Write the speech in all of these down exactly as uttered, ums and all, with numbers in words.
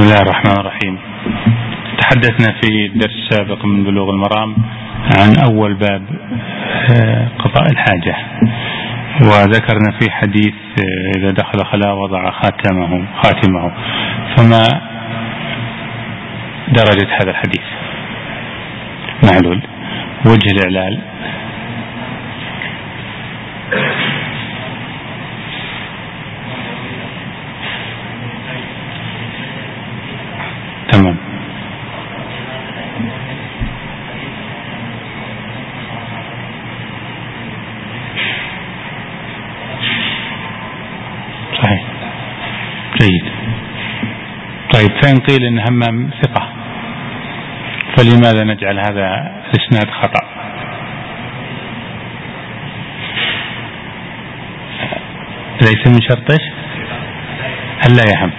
الله الرحمن الرحيم. تحدثنا في الدرس السابق من بلوغ المرام عن أول باب قضاء الحاجة، وذكرنا في حديث إذا دخل خلاء وضع خاتمه خاتمه فما درجة هذا الحديث؟ معلول. وجه الإعلال؟ تمام. صحيح. جيد. طيب، فإن قيل إن همام ثقة فلماذا نجعل هذا الإسناد خطأ؟ ليس من شرطه ألا يهم.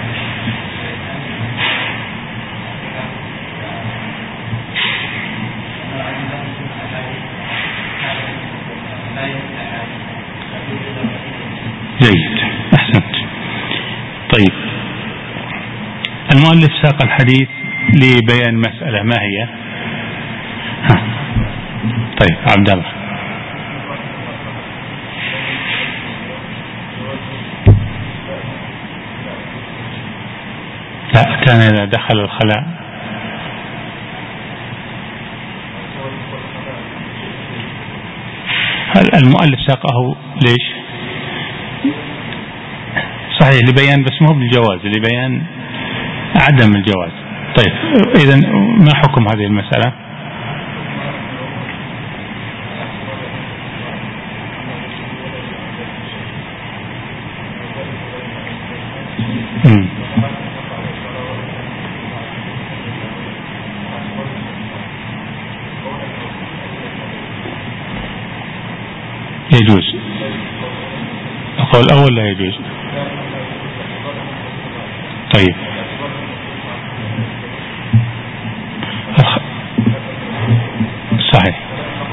جيد، أحسنت. طيب، المؤلف ساق الحديث لبيان مسألة، ما هي؟ ها. طيب، عبد الله. لا، كان إذا دخل الخلاء المؤلف ساقه ليش؟ صحيح، لبيان، بس مو بالجواز، لبيان عدم الجواز. طيب، إذن ما حكم هذه المسألة؟ مم. يجوز. القول الأول لا يجوز. طيب، صحيح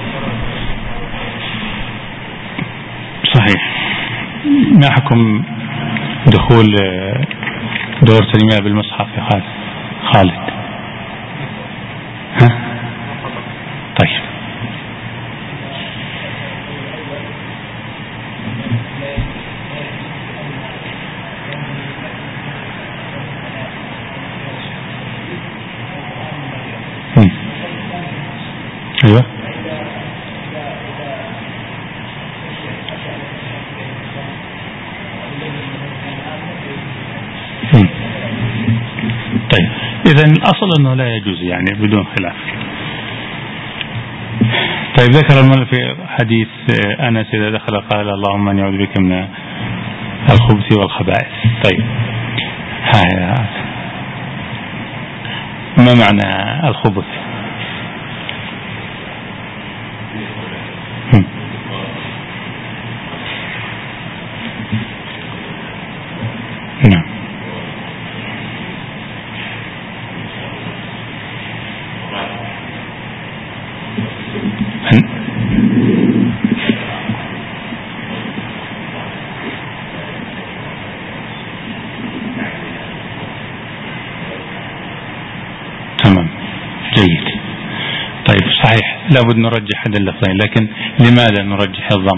صحيح. ما حكم دخول دورة المياه بالمصحف يا خالد؟ خالد ها؟ طيب، هم. ايوه. هم. طيب، إذن الأصل أنه لا يجوز يعني بدون خلاف. طيب، ذكر المؤلف في حديث أنس إذا دخل قال اللهم إني أعوذ بك من الخبث والخبائث. طيب، ها، ما معنى الخبث؟ نعم. تمام، جيد. طيب، صحيح، لابد نرجح هذا اللفظين، لكن لماذا نرجح الضم؟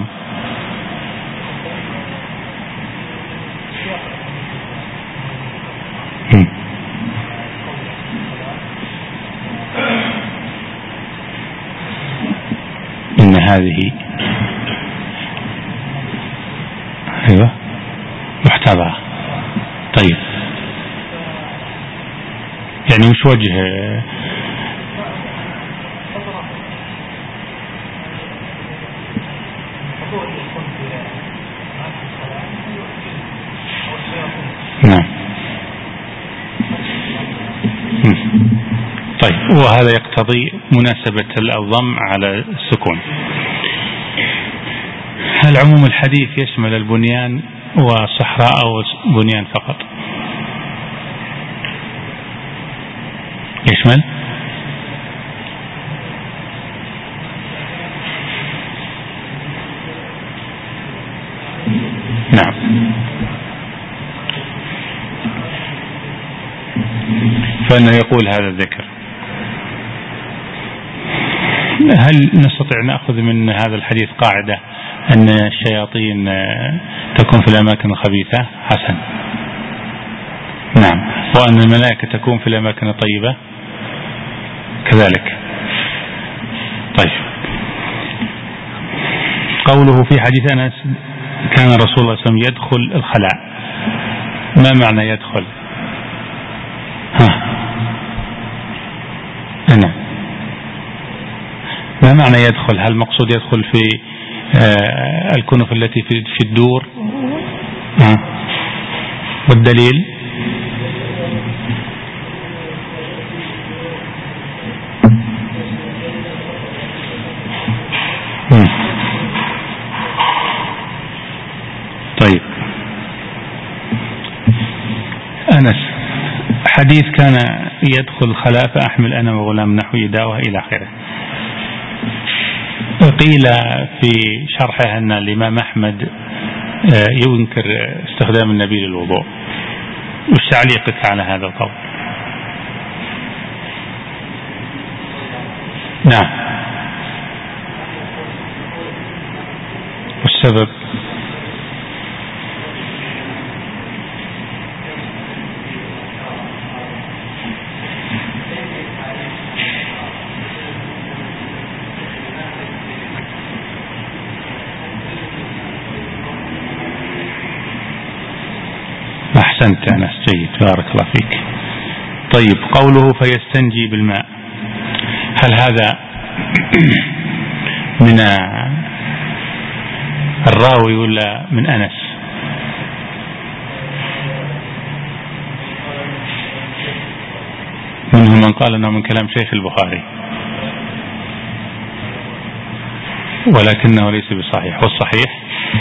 إن هذه أيوة محتضرة. طيب، يعني مش وجه نعم. طيب، وهذا يقتضي مناسبة الضم على السكون. هل عموم الحديث يشمل البنيان والصحراء أو بنيان فقط؟ يشمل. نعم. فإنه يقول هذا الذكر. هل نستطيع نأخذ من هذا الحديث قاعدة أن الشياطين تكون في الأماكن الخبيثة؟ حسن. نعم. وأن الملائكة تكون في الأماكن الطيبة كذلك. طيب، قوله في حديث أنس كان رسول الله صلى الله عليه وسلم يدخل الخلاء، ما معنى يدخل؟ ها أنا ما معنى يدخل؟ هل مقصود يدخل في آه الكنف التي في الدور؟ ها والدليل؟ طيب، أنس حديث كان يدخل خلاء فأحمل أنا وغلام نحو يداوه إلى آخره. قيل في شرحه أن الإمام أحمد ينكر استخدام النبي للوضوء. وش تعليقك على هذا القول؟ نعم، والسبب؟ أحسنت أنس، جيد، بارك الله فيك. طيب، قوله فيستنجي بالماء، هل هذا من الراوي ولا من أنس؟ منهم من قال أنه من كلام شيخ البخاري ولكنه ليس بصحيح. والصحيح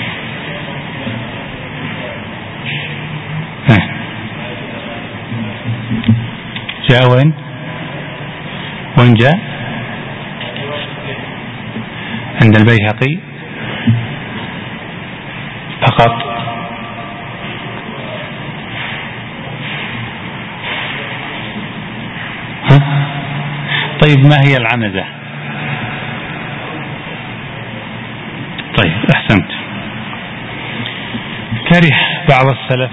جاء وين وين جاء؟ عند البيهقي فقط. ها؟ طيب، ما هي العنزة؟ طيب، أحسنت. كره بعض السلف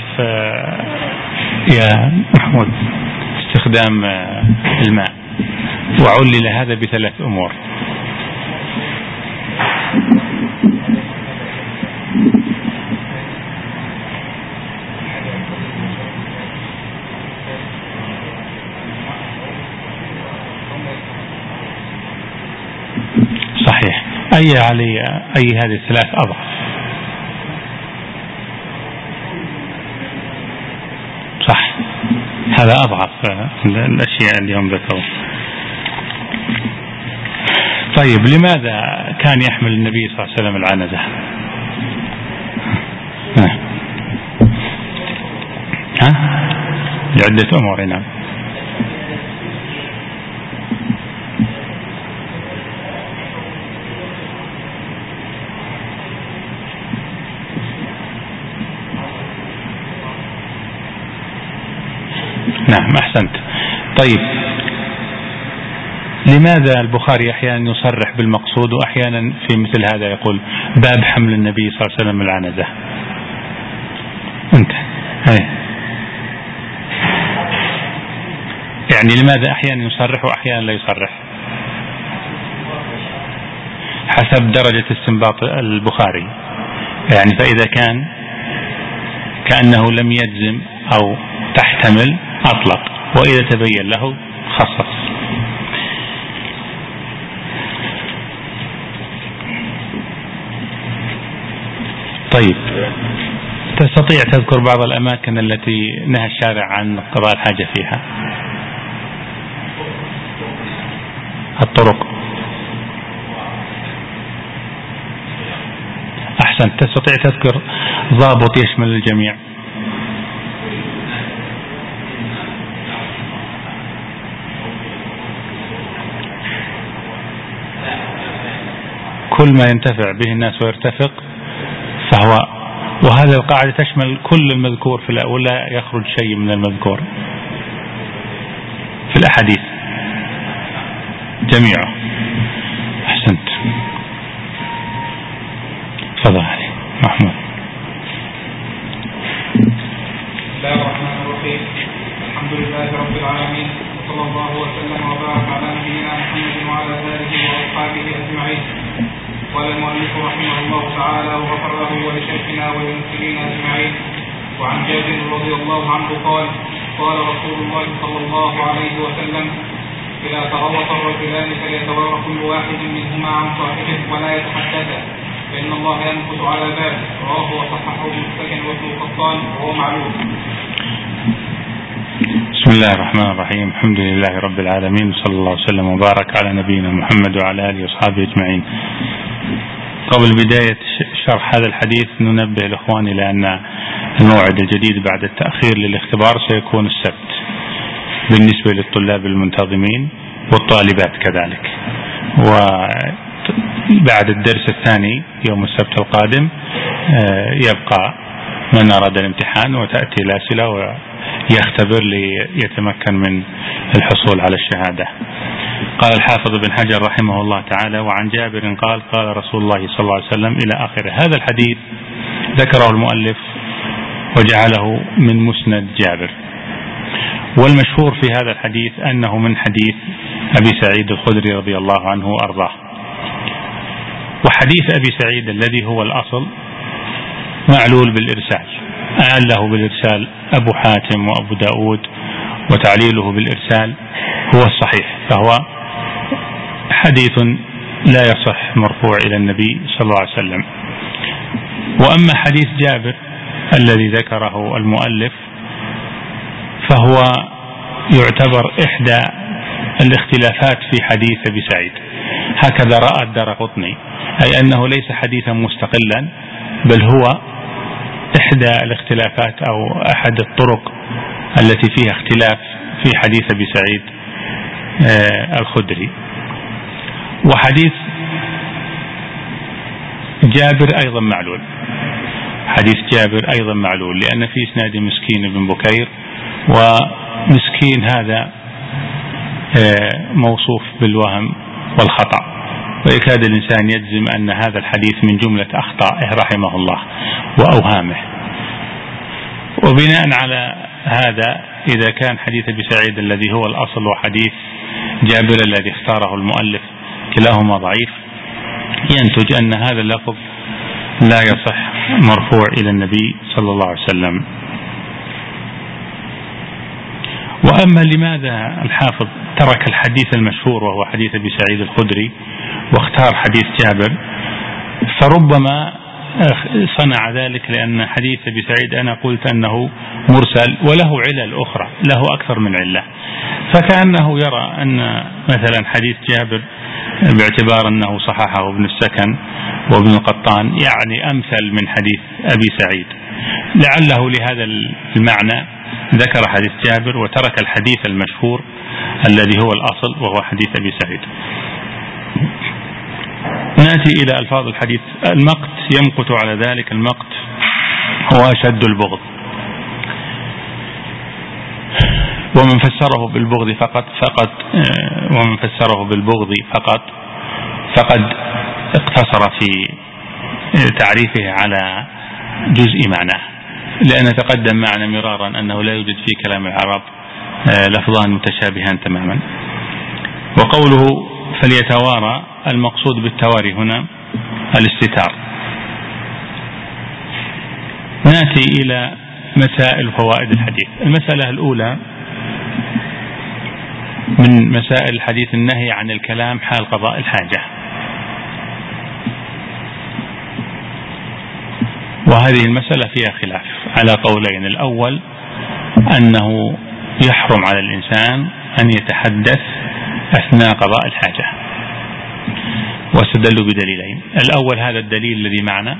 يا محمود استخدام الماء، وعلل هذا بثلاث أمور. صحيح. أي علي أي هذه الثلاث أضعف؟ صح، هذا أضعف الأشياء اللي هم ذكروا. طيب، لماذا كان يحمل النبي صلى الله عليه وسلم العنزة؟ ها؟ ها؟ لعدة أمور. نعم. نعم، أحسنت. طيب، لماذا البخاري أحيانا يصرح بالمقصود وأحيانا في مثل هذا يقول باب حمل النبي صلى الله عليه وسلم العنزة؟ أنت هاي. يعني لماذا أحيانا يصرح وأحيانا لا يصرح؟ حسب درجة استنباط البخاري. يعني فإذا كان كأنه لم يجزم أو تحتمل أطلق، وإذا تبين له خصص. طيب، تستطيع تذكر بعض الأماكن التي نهى الشارع عن قضاء الحاجة فيها؟ الطرق. أحسن. تستطيع تذكر ضابط يشمل الجميع؟ كل ما ينتفع به الناس ويرتفق فهو، وهذه القاعدة تشمل كل المذكور في الأول، لا يخرج شيء من المذكور. في الأحاديث جميعه. أحسنت. تفضل محمود. بسم الله الرحمن الرحيم. الحمد لله رب العالمين، وصلى الله وسلم وبارك على نبينا محمد وعلى آله وأصحابه أجمعين. قال المؤلف رحمه الله تعالى وغفر له ولشيخنا وللمسلمين أجمعين. وعن جابر رضي الله عنه قال قال رسول الله صلى الله عليه وسلم: إذا تغوط الرجلان فليتوارى كل واحد منهما عن صاحبه ولا يتحدثا، فإن الله ينكت على ذلك. رواه وصححه ابن السكن وابن القطان وهو معلوم. بسم الله الرحمن الرحيم. الحمد لله رب العالمين، صلى الله وسلم وبارك على نبينا محمد وعلى آله وصحبه أجمعين. قبل بداية شرح هذا الحديث ننبه الإخوان إلى أن الموعد الجديد بعد التأخير للاختبار سيكون السبت بالنسبة للطلاب المنتظمين والطالبات كذلك، وبعد الدرس الثاني يوم السبت القادم يبقى من أراد الامتحان وتأتي الأسئلة ويختبر ليتمكن من الحصول على الشهادة. قال الحافظ بن حجر رحمه الله تعالى: وعن جابر قال قال رسول الله صلى الله عليه وسلم إلى آخره. هذا الحديث ذكره المؤلف وجعله من مسند جابر، والمشهور في هذا الحديث أنه من حديث أبي سعيد الخدري رضي الله عنه وأرضاه. وحديث أبي سعيد الذي هو الأصل معلول بالإرسال، أعله بالإرسال أبو حاتم وأبو داود، وتعليله بالإرسال هو الصحيح، فهو حديث لا يصح مرفوع إلى النبي صلى الله عليه وسلم. وأما حديث جابر الذي ذكره المؤلف فهو يعتبر إحدى الاختلافات في حديث أبي سعيد، هكذا رأى الدارقطني، أي أنه ليس حديثا مستقلا، بل هو إحدى الاختلافات أو أحد الطرق التي فيها اختلاف في حديث أبي سعيد الخدري. وحديث جابر أيضا معلول، حديث جابر أيضا معلول، لأن في إسناد مسكين بن بكير، ومسكين هذا موصوف بالوهم والخطأ، ويكاد الإنسان يجزم أن هذا الحديث من جملة أخطائه رحمه الله وأوهامه. وبناء على هذا إذا كان حديث أبي سعيد الذي هو الأصل وحديث جابر الذي اختاره المؤلف كلاهما ضعيف، ينتج أن هذا اللفظ لا يصح مرفوع إلى النبي صلى الله عليه وسلم. وأما لماذا الحافظ ترك الحديث المشهور وهو حديث أبي سعيد الخدري واختار حديث جابر، فربما صنع ذلك لأن حديث أبي سعيد أنا قلت أنه مرسل وله علل أخرى، له أكثر من علة، فكأنه يرى أن مثلا حديث جابر باعتبار أنه صححه ابن السكن وابن القطان يعني أمثل من حديث أبي سعيد، لعله لهذا المعنى ذكر حديث جابر وترك الحديث المشهور الذي هو الأصل وهو حديث أبي سعيد. نأتي إلى ألفاظ الحديث. المقت يمقت على ذلك، المقت هو أشد البغض، ومن فسره بالبغض فقط فقط ومن فسره بالبغض فقط فقد اقتصر في تعريفه على جزء معناه، لأن تقدم معنا مرارا أنه لا يوجد في كلام العرب لفظان متشابهان تماما. وقوله فليتوارى، المقصود بالتواري هنا الاستتار. نأتي إلى مسائل فوائد الحديث. المسألة الأولى من مسائل الحديث النهي عن الكلام حال قضاء الحاجة، وهذه المسألة فيها خلاف على قولين. الأول أنه يحرم على الإنسان أن يتحدث أثناء قضاء الحاجة، واستدلوا بدليلين. الأول هذا الدليل الذي معنا،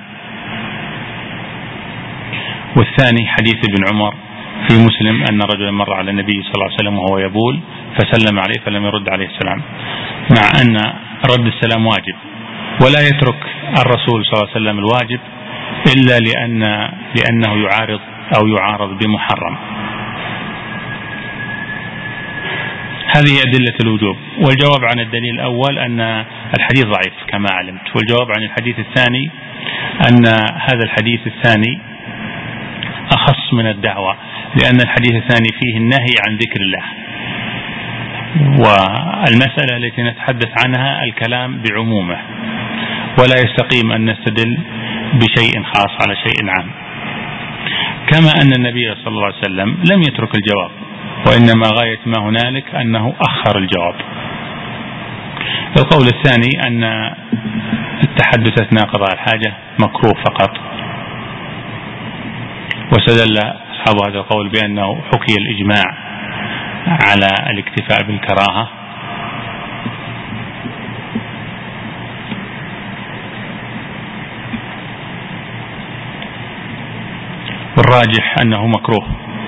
والثاني حديث ابن عمر في مسلم أن رجلا مر على النبي صلى الله عليه وسلم وهو يبول فسلم عليه فلم يرد عليه السلام، مع أن رد السلام واجب، ولا يترك الرسول صلى الله عليه وسلم الواجب إلا لأن لأنه يعارض أو يعارض بمحرم. هذه أدلة الوجوب. والجواب عن الدليل الأول أن الحديث ضعيف كما علمت. والجواب عن الحديث الثاني أن هذا الحديث الثاني أخص من الدعوة، لأن الحديث الثاني فيه النهي عن ذكر الله، والمسألة التي نتحدث عنها الكلام بعمومه، ولا يستقيم أن نستدل بشيء خاص على شيء عام. كما أن النبي صلى الله عليه وسلم لم يترك الجواب، وإنما غاية ما هنالك أنه أخر الجواب. القول الثاني أن التحدث أثناء قضاء الحاجة مكروه فقط، واستدل أصحاب هذا القول بأنه حكي الإجماع على الاكتفاء بالكراهة، والراجح أنه مكروه.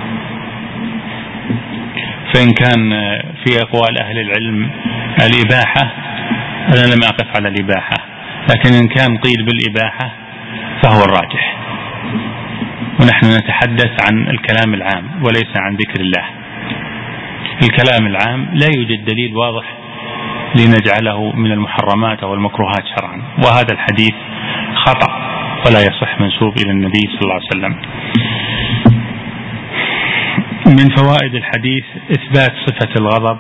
فإن كان في أقوال أهل العلم الإباحة، أنا لم أقف على الإباحة، لكن إن كان قيل بالإباحة فهو الراجح. ونحن نتحدث عن الكلام العام وليس عن ذكر الله. الكلام العام لا يوجد دليل واضح لنجعله من المحرمات أو المكروهات شرعا، وهذا الحديث خطأ ولا يصح منسوب إلى النبي صلى الله عليه وسلم. من فوائد الحديث إثبات صفة الغضب،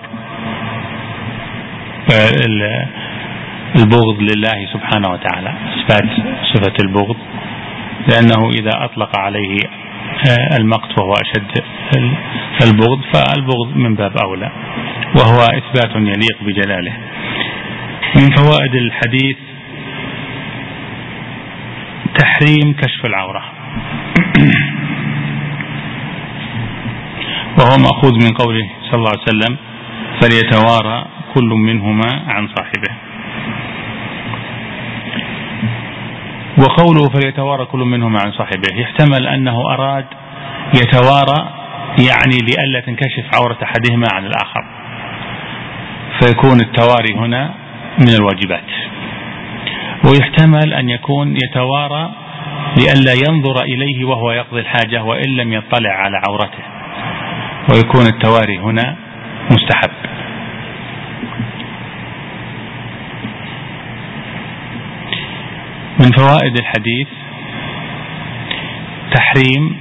البغض لله سبحانه وتعالى، إثبات صفة البغض، لأنه إذا أطلق عليه المقت وهو أشد البغض فالبغض من باب أولى، وهو إثبات يليق بجلاله. من فوائد الحديث تحريم كشف العورة، وهو مأخوذ من قوله صلى الله عليه وسلم فليتوارى كل منهما عن صاحبه. وقوله فليتوارى كل منهما عن صاحبه يحتمل أنه أراد يتوارى يعني لئلا تنكشف عورة أحدهما عن الآخر، فيكون التواري هنا من الواجبات. ويحتمل أن يكون يتوارى لئلا ينظر إليه وهو يقضي الحاجة وإن لم يطلع على عورته، ويكون التواري هنا مستحب. من فوائد الحديث تحريم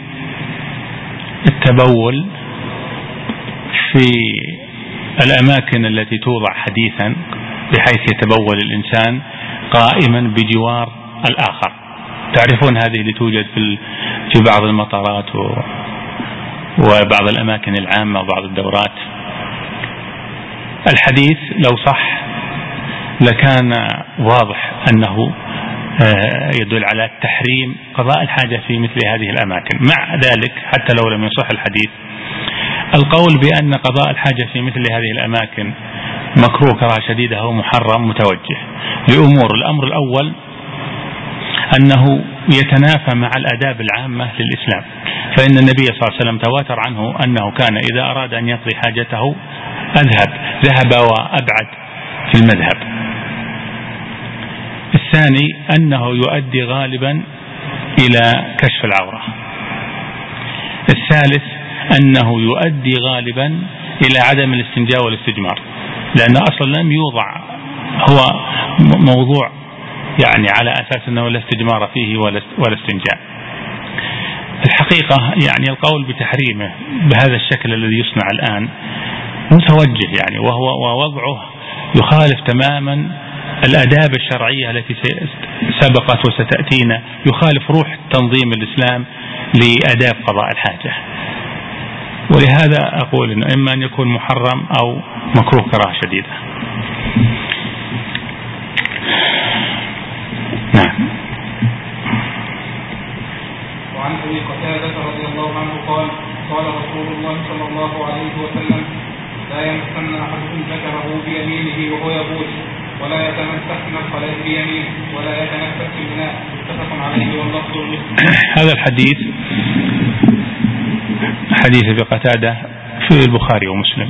التبول في الأماكن التي توضع حديثا، بحيث يتبول الإنسان قائما بجوار الآخر. تعرفون هذه اللي توجد في بعض المطارات وبعض الأماكن العامة وبعض الدورات. الحديث لو صح لكان واضح أنه يدل على تحريم قضاء الحاجة في مثل هذه الأماكن. مع ذلك حتى لو لم يصح الحديث، القول بأن قضاء الحاجة في مثل هذه الأماكن مكروه كراهة شديدة أو محرم متوجه لأمور. الأمر الأول أنه يتنافى مع الآداب العامة للإسلام، فإن النبي صلى الله عليه وسلم تواتر عنه أنه كان إذا أراد أن يقضي حاجته أذهب ذهب وأبعد في المذهب. الثاني أنه يؤدي غالبا إلى كشف العورة. الثالث أنه يؤدي غالبا إلى عدم الاستنجاء والاستجمار، لأن أصلا لم يوضع هو موضوع يعني على أساس أنه لا استجمار فيه ولا استنجاء. الحقيقة يعني القول بتحريمه بهذا الشكل الذي يصنع الآن متوجه يعني، وهو ووضعه يخالف تماما الآداب الشرعية التي سبقت وستأتينا، يخالف روح تنظيم الإسلام لآداب قضاء الحاجة. ولهذا أقول إنه إما أن يكون محرم أو مكروه كراهة شديدة. نعم. وعن أبي قتادة رضي الله عنه قال قال رسول الله صلى الله عليه وسلم لا يمسن أحدكم ذكره بيمينه وهو يبول، ولا يتمسح من الصلاة بيمينه، ولا يتنفس في الماء. متفق عليه واللفظ لمسلم. هذا الحديث حديث أبي قتادة في البخاري ومسلم،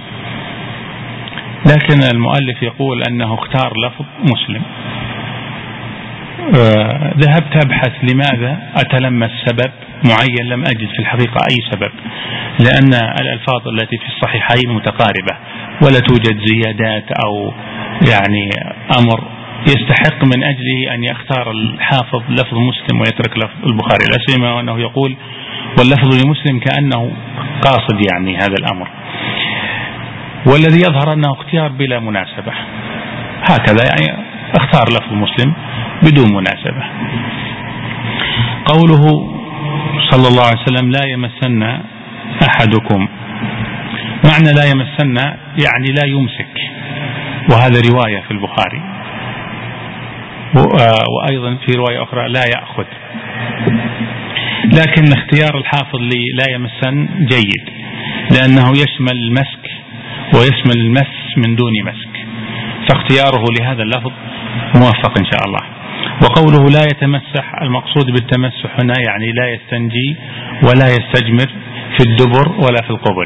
لكن المؤلف يقول أنه اختار لفظ مسلم، ذهبت أبحث لماذا أتلمس سبب معين، لم أجد في الحقيقة أي سبب، لأن الألفاظ التي في الصحيحين متقاربة ولا توجد زيادات أو يعني أمر يستحق من أجله أن يختار الحافظ لفظ مسلم ويترك لفظ البخاري، لا سيما وأنه يقول واللفظ لمسلم كأنه قاصد يعني هذا الأمر، والذي يظهر أنه اختيار بلا مناسبة، هكذا يعني اختار لفظ مسلم بدون مناسبة. قوله صلى الله عليه وسلم لا يمسن أحدكم، معنى لا يمسن يعني لا يمسك، وهذا رواية في البخاري، وأيضا في رواية أخرى لا يأخذ، لكن اختيار الحافظ لي لا يمسن جيد، لأنه يشمل المسك ويشمل المس من دون مسك، فاختياره لهذا اللفظ موفق إن شاء الله. وقوله لا يتمسح، المقصود بالتمسح هنا يعني لا يستنجي ولا يستجمر في الدبر ولا في القبل،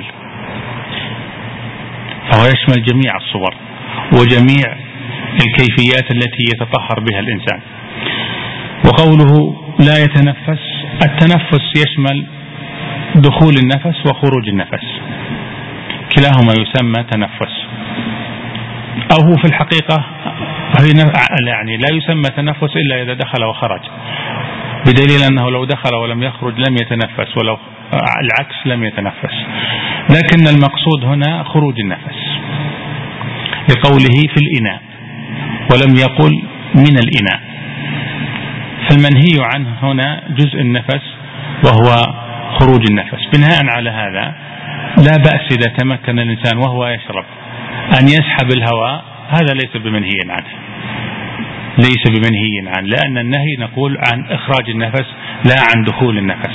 فهو يشمل جميع الصور وجميع الكيفيات التي يتطهر بها الإنسان. وقوله لا يتنفس، التنفس يشمل دخول النفس وخروج النفس، كلاهما يسمى تنفس، أو هو في الحقيقة يعني لا يسمى تنفس إلا إذا دخل وخرج، بدليل أنه لو دخل ولم يخرج لم يتنفس، ولو العكس لم يتنفس، لكن المقصود هنا خروج النفس لقوله في الإناء ولم يقل من الإناء، فالمنهي عنه هنا جزء النفس وهو خروج النفس. بناء على هذا لا بأس إذا تمكن الإنسان وهو يشرب أن يسحب الهواء، هذا ليس بمنهي عنه، ليس بمنهي عنه، لأن النهي نقول عن إخراج النفس لا عن دخول النفس.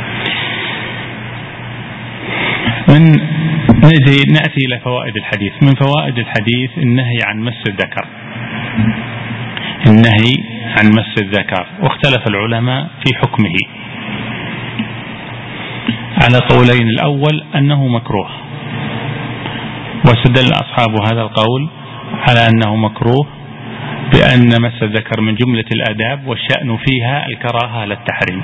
من نأتي إلى فوائد الحديث. من فوائد الحديث النهي عن مس الذكر، النهي عن مس الذكر، واختلف العلماء في حكمه على قولين، الأول أنه مكروه، واستدل أصحاب هذا القول على أنه مكروه بأن مس الذكر من جملة الآداب والشأن فيها الكراهة للتحريم.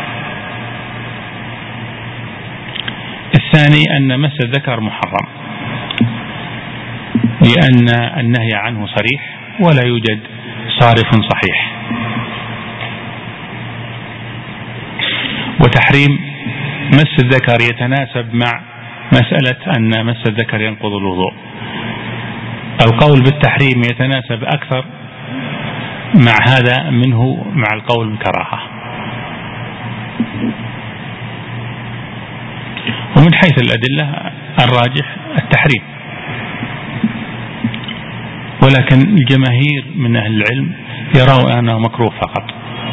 الثاني أن مس الذكر محرم، لأن النهي عنه صريح ولا يوجد صارف صحيح. وتحريم مس الذكر يتناسب مع مسألة أن مس الذكر ينقض الوضوء، القول بالتحريم يتناسب أكثر مع هذا منه مع القول بالكراهة. ومن حيث الأدلة الراجح التحريم، ولكن الجماهير من أهل العلم يرون أنه مكروه فقط.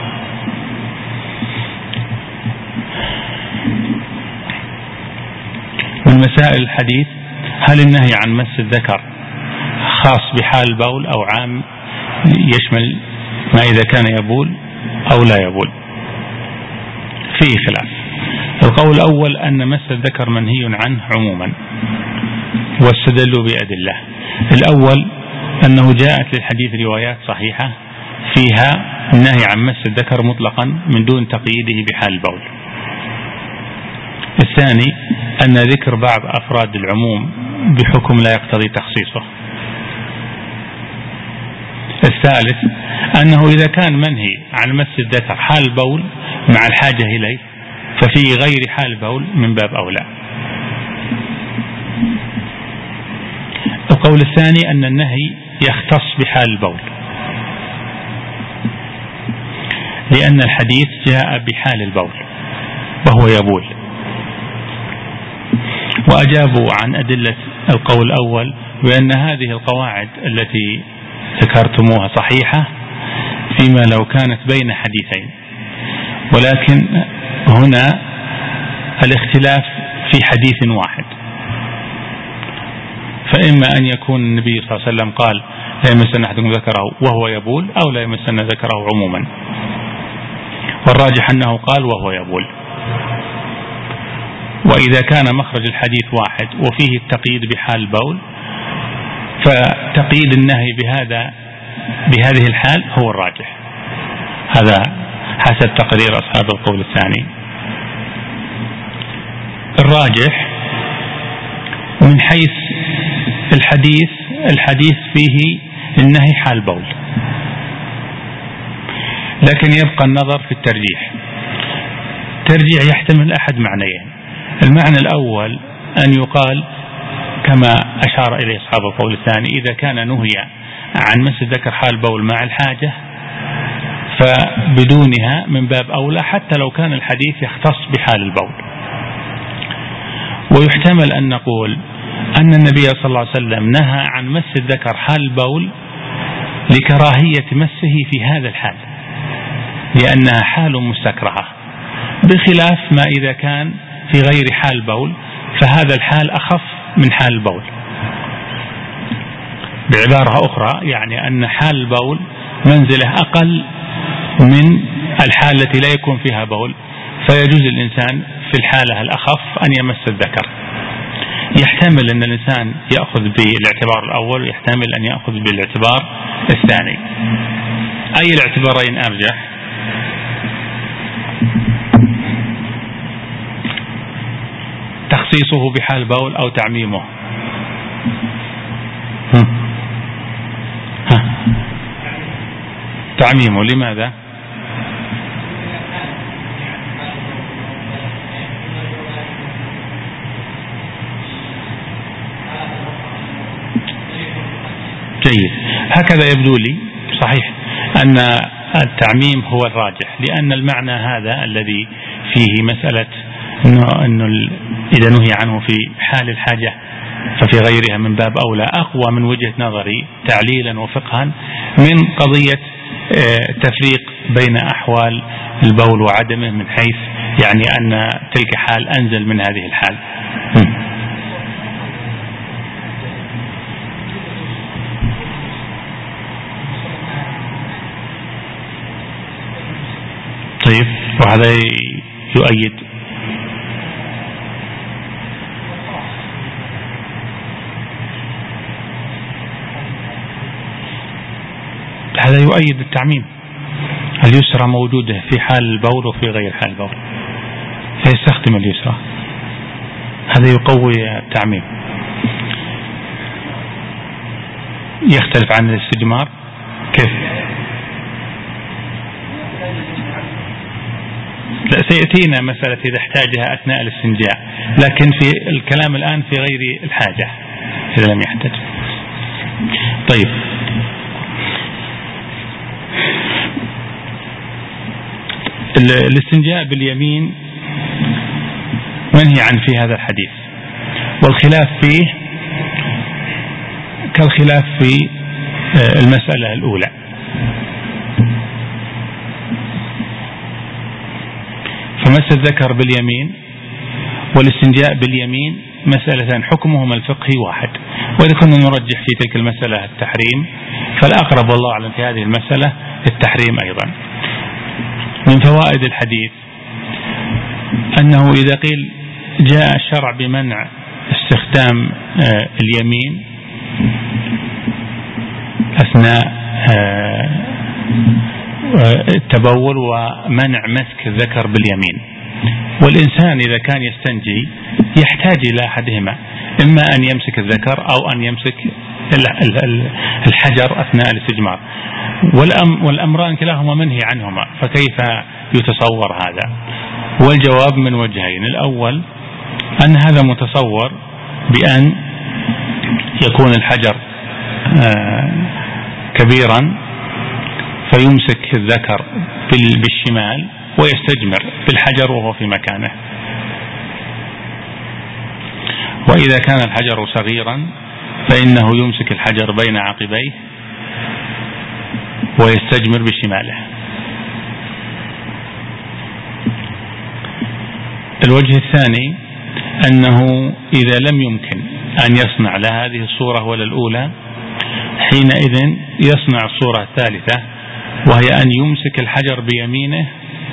من مسائل الحديث هل النهي عن مس الذكر خاص بحال البول أو عام يشمل ما إذا كان يبول أو لا يبول؟ فيه خلاف. القول الأول أن مس الذكر منهي عنه عموما، واستدلوا بأدلة. الأول أنه جاءت للحديث روايات صحيحة فيها النهي عن مس الذكر مطلقا من دون تقييده بحال البول. الثاني أن ذكر بعض أفراد العموم بحكم لا يقتضي تخصيصه. الثالث أنه إذا كان منهي عن مس الذكر حال البول مع الحاجة إليه ففي غير حال البول من باب أولى. القول الثاني أن النهي يختص بحال البول، لأن الحديث جاء بحال البول وهو يبول. وأجابوا عن أدلة القول الأول بأن هذه القواعد التي ذكرتموها صحيحة فيما لو كانت بين حديثين، ولكن هنا الاختلاف في حديث واحد، فإما أن يكون النبي صلى الله عليه وسلم قال لا يمسن أحدكم ذكره وهو يبول، أو لا يمسن ذكره عموما، والراجح أنه قال وهو يبول. وإذا كان مخرج الحديث واحد وفيه التقييد بحال البول، فتقييد النهي بهذا بهذه الحال هو الراجح، هذا حسب تقرير أصحاب القول الثاني. الراجح من حيث الحديث الحديث فيه النهي حال بول، لكن يبقى النظر في الترجيح. الترجيح يحتمل أحد معنيين. المعنى الأول أن يقال كما أشار إليه أصحاب القول الثاني، إذا كان نهي عن مس الذكر حال بول مع الحاجة فبدونها من باب أولى، حتى لو كان الحديث يختص بحال البول. ويحتمل أن نقول أن النبي صلى الله عليه وسلم نهى عن مس الذكر حال البول لكراهية مسه في هذا الحال، لأنها حال مستكرهة، بخلاف ما إذا كان في غير حال بول فهذا الحال أخف من حال البول. بعبارة أخرى يعني أن حال البول منزله أقل من الحالة التي لا يكون فيها بول، فيجوز الإنسان في الحالة الأخف أن يمس الذكر. يحتمل أن الإنسان يأخذ بالاعتبار الأول، ويحتمل أن يأخذ بالاعتبار الثاني. أي الاعتبارين أرجح؟ تخصيصه بحال بول أو تعميمه؟ ها. ها. تعميمه. لماذا؟ جيد، هكذا يبدو لي. صحيح أن التعميم هو الراجح، لأن المعنى هذا الذي فيه مسألة إنه, إنه إذا نهي عنه في حال الحاجة ففي غيرها من باب أولى أقوى من وجهة نظري تعليلا وفقها من قضية التفريق بين أحوال البول وعدمه، من حيث يعني أن تلك حال أنزل من هذه الحال. طيب، وهذا يؤيد هذا يؤيد التعميم. اليسرى موجودة في حال البول وفي غير حال البول، فيستخدم اليسرى. هذا يقوي التعميم. يختلف عن الاستجمار. كيف؟ لا، سيأتينا مسألة إذا احتاجها أثناء الاستنجاء، لكن في الكلام الآن في غير الحاجة إذا لم يحتاج. طيب، الاستنجاء باليمين منهي عن في هذا الحديث، والخلاف فيه كالخلاف في المسألة الأولى. فمس الذكر باليمين والاستنجاء باليمين مسألتان حكمهما الفقهي واحد، وإذا كنا نرجح في تلك المسألة التحريم فالأقرب والله أعلم في هذه المسألة التحريم أيضا. من فوائد الحديث أنه إذا قيل جاء الشرع بمنع استخدام اليمين أثناء التبول ومنع مسك الذكر باليمين، والإنسان إذا كان يستنجي يحتاج إلى أحدهما، إما أن يمسك الذكر أو أن يمسك الحجر أثناء الاستجمار، والأمران كلاهما منهي عنهما، فكيف يتصور هذا؟ والجواب من وجهين. الأول أن هذا متصور بأن يكون الحجر كبيرا فيمسك الذكر بالشمال ويستجمر بالحجر وهو في مكانه، وإذا كان الحجر صغيرا فإنه يمسك الحجر بين عقبيه ويستجمر بشماله. الوجه الثاني أنه إذا لم يمكن أن يصنع لا هذه الصورة ولا الأولى، حينئذ يصنع الصورة الثالثة، وهي أن يمسك الحجر بيمينه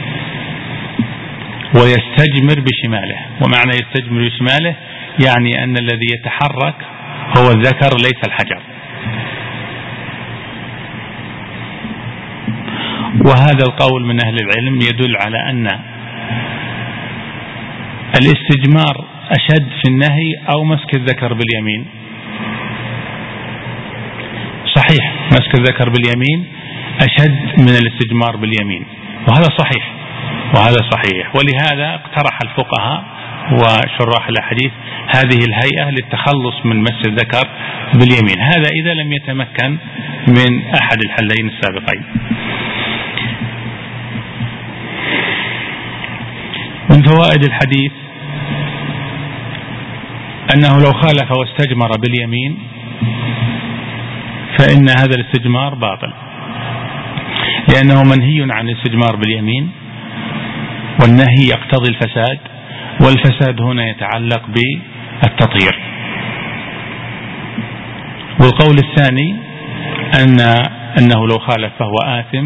ويستجمر بشماله. ومعنى يستجمر بشماله يعني أن الذي يتحرك هو الذكر ليس الحجر. وهذا القول من أهل العلم يدل على أن الاستجمار أشد في النهي أو مسك الذكر باليمين. صحيح مسك الذكر باليمين أشد من الاستجمار باليمين، وهذا صحيح وهذا صحيح ولهذا اقترح الفقهاء وشراح الأحاديث هذه الهيئة للتخلص من مس الذكر باليمين، هذا إذا لم يتمكن من أحد الحلين السابقين. من فوائد الحديث أنه لو خالف واستجمر باليمين فإن هذا الاستجمار باطل، لأنه منهي عن الاستجمار باليمين، والنهي يقتضي الفساد، والفساد هنا يتعلق بالتطهير. والقول الثاني أن أنه لو خالف فهو آثم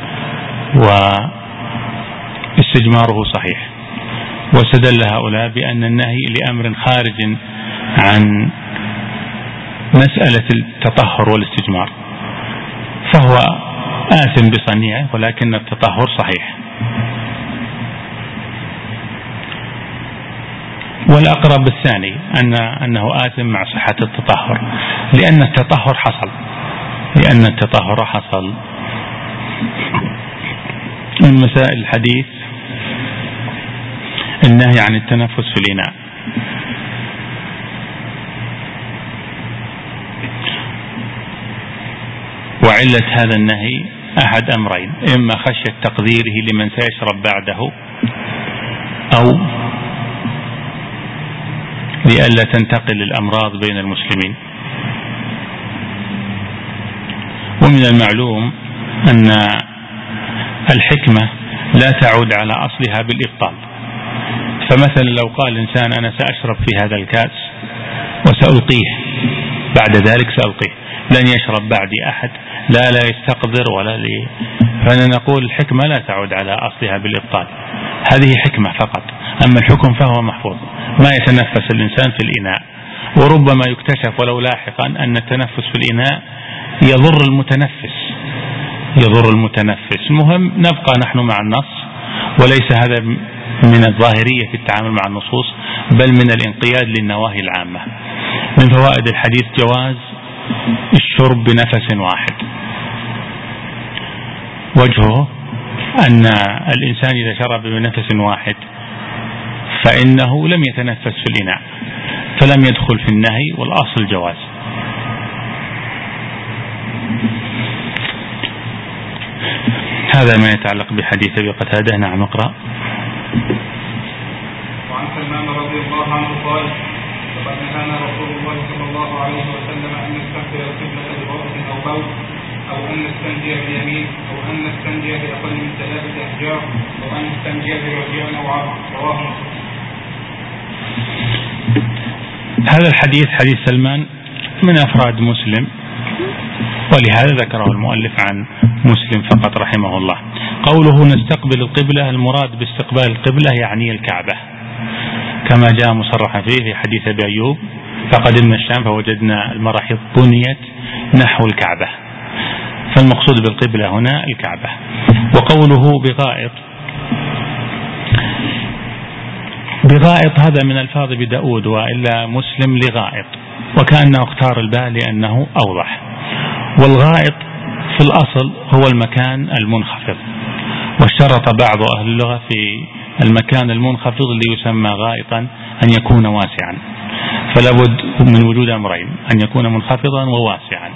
واستجماره صحيح، واستدل هؤلاء بأن النهي لأمر خارج عن مسألة التطهر والاستجمار، فهو آثم بصنيعه ولكن التطهر صحيح. والأقرب الثاني أن أنه آثم مع صحة التطهر، لأن التطهر حصل لأن التطهر حصل. من مسائل الحديث النهي عن التنفس في الإناء. وعلة هذا النهي أحد أمرين: إما خشية تقديره لمن سيشرب بعده، أو لئلا تنتقل الأمراض بين المسلمين. ومن المعلوم أن الحكمة لا تعود على أصلها بالإبطال. فمثلا لو قال إنسان أنا سأشرب في هذا الكاس وسألقيه، بعد ذلك سألقيه، لن يشرب بعدي أحد، لا لا يستقدر ولا لي، فأنا نقول الحكمة لا تعود على أصلها بالإبطال، هذه حكمة فقط، أما الحكم فهو محفوظ. ما يتنفس الإنسان في الإناء، وربما يكتشف ولو لاحقا أن التنفس في الإناء يضر المتنفس يضر المتنفس المهم نبقى نحن مع النص، وليس هذا من الظاهرية في التعامل مع النصوص، بل من الانقياد للنواهي العامة. من فوائد الحديث جواز الشرب بنفس واحد. وجهه أن الإنسان إذا شرب بنفس واحد فإنه لم يتنفس في الإناء، فلم يدخل في النهي، والأصل جواز. هذا ما يتعلق بحديث أبي قتادة. نعم اقرأ. وعن سلمان رضي الله عنه قال: لقد نهانا رسول الله صلى الله عليه وسلم أن نستقبل القبلة ببرد أو بول، أو أن نستنجي بيمين، أو أن نستنجي بأقل من ثلاثة أحجار، أو أن نستنجي برجيع أو عظم. رواه مسلم. هذا الحديث حديث سلمان من أفراد مسلم، ولهذا ذكره المؤلف عن مسلم فقط رحمه الله. قوله نستقبل القبلة، المراد باستقبال القبلة يعني الكعبة، كما جاء مصرحا فيه في حديث أبي أيوب: فقدمنا الشام فوجدنا المراحيض بنيت نحو الكعبة، فالمقصود بالقبلة هنا الكعبة. وقوله بغائط، بغائط هذا من الفاظ بداود، وإلا مسلم لغائط، وكأنه اختار الباء لأنه أوضح. والغائط في الأصل هو المكان المنخفض، واشترط بعض أهل اللغة في المكان المنخفض اللي يسمى غائطا أن يكون واسعا، فلا بد من وجود أمرين: أن يكون منخفضا وواسعا.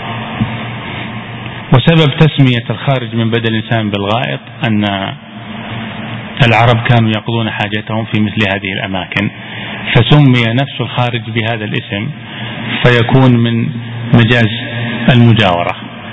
وسبب تسمية الخارج من بدن الإنسان بالغائط أن العرب كانوا يقضون حاجتهم في مثل هذه الأماكن، فسمي نفس الخارج بهذا الاسم، فيكون من مجاز المجاورة.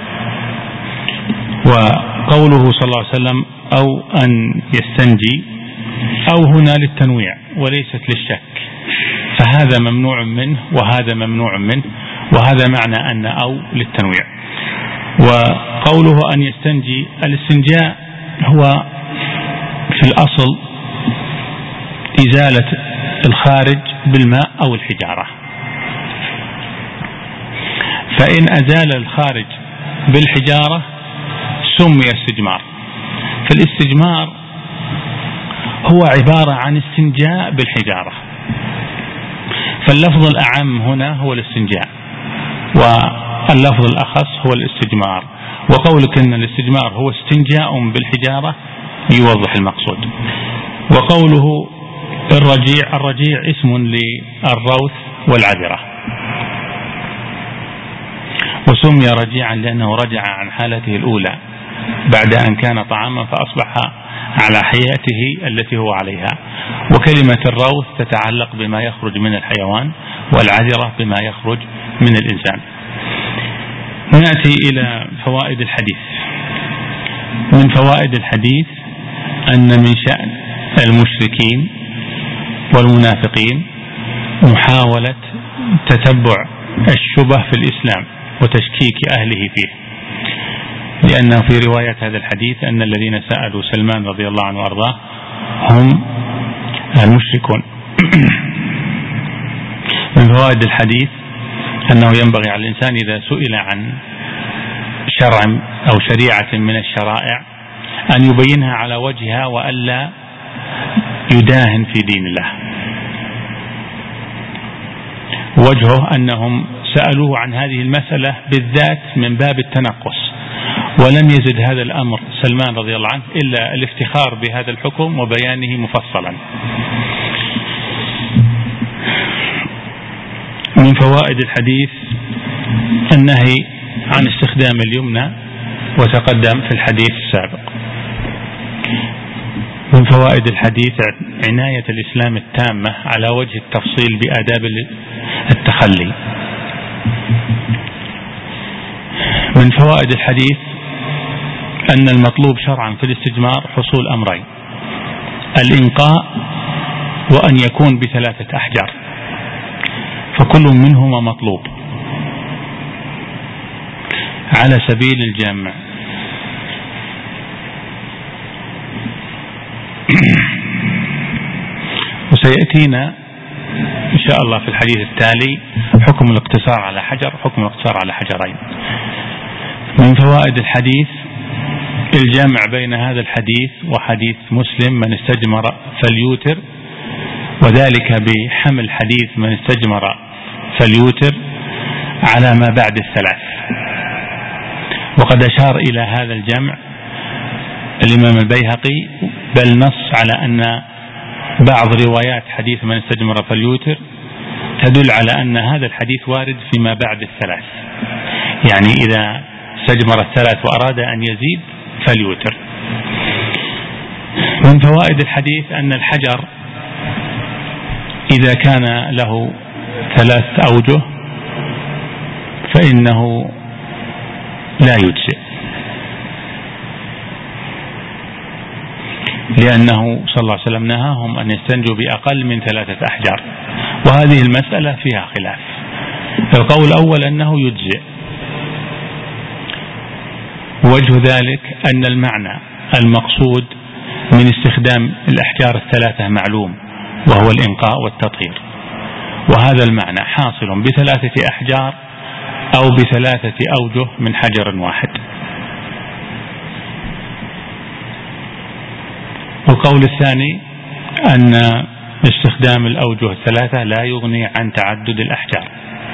وقوله صلى الله عليه وسلم أو أن يستنجي، أو هنا للتنويع وليست للشك، فهذا ممنوع منه وهذا ممنوع منه، وهذا معنى أن أو للتنويع. وقوله أن يستنجي، الاستنجاء هو في الأصل إزالة الخارج بالماء أو الحجارة، فإن أزال الخارج بالحجارة سمي استجمار. فالاستجمار هو عبارة عن استنجاء بالحجارة، فاللفظ الأعم هنا هو الاستنجاء، واللفظ الأخص هو الاستجمار. وقولك أن الاستجمار هو استنجاء بالحجارة يوضح المقصود. وقوله الرجيع، الرجيع اسم للروث والعذرة، وسمي رجيعا لأنه رجع عن حالته الأولى بعد أن كان طعاما فأصبح على حياته التي هو عليها. وكلمة الروث تتعلق بما يخرج من الحيوان، والعذرة بما يخرج من الإنسان. نأتي إلى فوائد الحديث. من فوائد الحديث أن من شأن المشركين والمنافقين محاولة تتبع الشبه في الإسلام وتشكيك أهله فيه، لأنه في رواية هذا الحديث أن الذين سألوا سلمان رضي الله عنه وأرضاه هم المشركون. من فوائد الحديث أنه ينبغي على الإنسان إذا سئل عن شرع أو شريعة من الشرائع أن يبينها على وجهها وألا يداهن في دين الله. وجهه أنهم سألوه عن هذه المسألة بالذات من باب التنقص، ولم يزد هذا الأمر سلمان رضي الله عنه إلا الافتخار بهذا الحكم وبيانه مفصلا. من فوائد الحديث النهي عن استخدام اليمنى وتقدم في الحديث السابق. من فوائد الحديث عناية الإسلام التامة على وجه التفصيل بآداب التخلي. من فوائد الحديث أن المطلوب شرعا في الاستجمار حصول أمرين: الإنقاء، وأن يكون بثلاثة أحجار، فكل منهما مطلوب على سبيل الجمع. وسيأتينا إن شاء الله في الحديث التالي حكم الاقتصار على حجر، حكم الاقتصار على حجرين. من فوائد الحديث الجمع بين هذا الحديث وحديث مسلم من استجمر فليوتر، وذلك بحمل حديث من استجمر فليوتر على ما بعد الثلاث. وقد أشار إلى هذا الجمع الإمام البيهقي، بل نص على أن بعض روايات حديث من استجمر فليوتر تدل على أن هذا الحديث وارد فيما بعد الثلاث، يعني إذا استجمر الثلاث وأراد أن يزيد فليوتر. من فوائد الحديث أن الحجر إذا كان له ثلاث أوجه فإنه لا يجزئ، لأنه صلى الله عليه وسلم نهاهم أن يستنجوا بأقل من ثلاثة أحجار، وهذه المسألة فيها خلاف. القول الأول أنه يجزئ، وجه ذلك أن المعنى المقصود من استخدام الأحجار الثلاثة معلوم، وهو الإنقاء والتطهير، وهذا المعنى حاصل بثلاثة أحجار أو بثلاثة أوجه من حجر واحد. والقول الثاني أن استخدام الأوجه الثلاثة لا يغني عن تعدد الأحجار،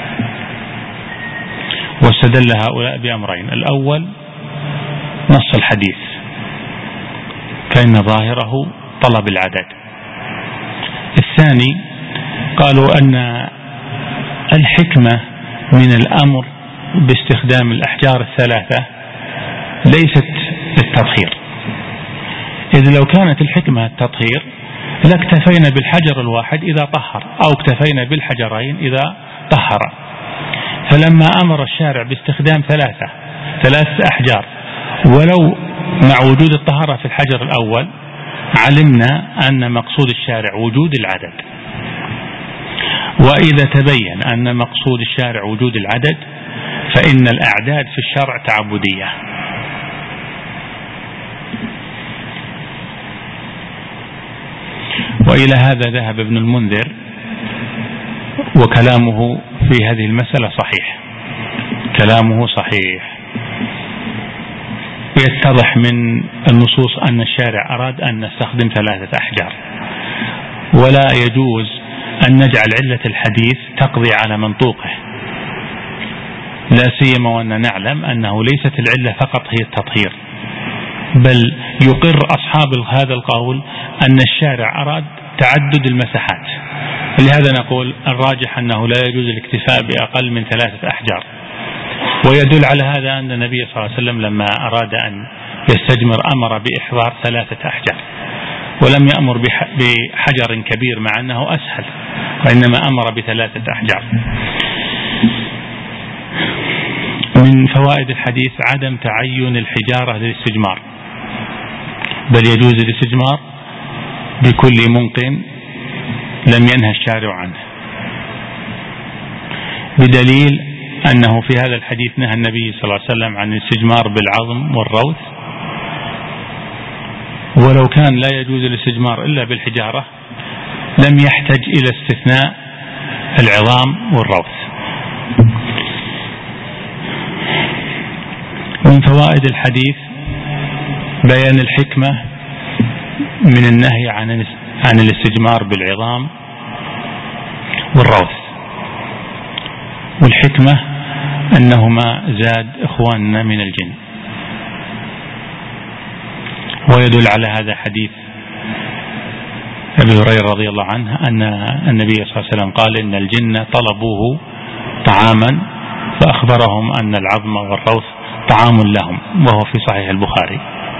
واستدل هؤلاء بأمرين: الأول نص الحديث فإن ظاهره طلب العدد، الثاني قالوا أن الحكمة من الأمر باستخدام الأحجار الثلاثة ليست التطهير، إذ لو كانت الحكمة التطهير لاكتفينا بالحجر الواحد إذا طهر، أو اكتفينا بالحجرين إذا طهر. فلما أمر الشارع باستخدام ثلاثة ثلاثة أحجار ولو مع وجود الطهارة في الحجر الأول، علمنا أن مقصود الشارع وجود العدد. وإذا تبين أن مقصود الشارع وجود العدد فإن الأعداد في الشرع تعبدية. وإلى هذا ذهب ابن المنذر، وكلامه في هذه المسألة صحيح، كلامه صحيح. يتضح من النصوص أن الشارع أراد أن نستخدم ثلاثة أحجار، ولا يجوز أن نجعل علة الحديث تقضي على منطوقه، لا سيما وأن نعلم أنه ليست العلة فقط هي التطهير، بل يقر أصحاب هذا القول أن الشارع أراد تعدد المساحات. لهذا نقول الراجح أنه لا يجوز الاكتفاء بأقل من ثلاثة أحجار. ويدل على هذا أن النبي صلى الله عليه وسلم لما أراد أن يستجمر أمر بإحضار ثلاثة أحجار، ولم يأمر بحجر كبير مع أنه أسهل، وإنما أمر بثلاثة أحجار. من فوائد الحديث عدم تعين الحجارة للاستجمار، بل يجوز الاستجمار بكل ممكن لم ينهى الشارع عنه، بدليل أنه في هذا الحديث نهى النبي صلى الله عليه وسلم عن الاستجمار بالعظم والروث، ولو كان لا يجوز الاستجمار إلا بالحجارة لم يحتج إلى استثناء العظام والروث. من فوائد الحديث بيان الحكمة من النهي عن عن الاستجمار بالعظام والروث، والحكمة أنهما زاد إخواننا من الجن. ويدل على هذا حديث أبي هريرة رضي الله عنه أن النبي صلى الله عليه وسلم قال إن الجن طلبوه طعاما فأخبرهم أن العظم والروث طعام لهم، وهو في صحيح البخاري.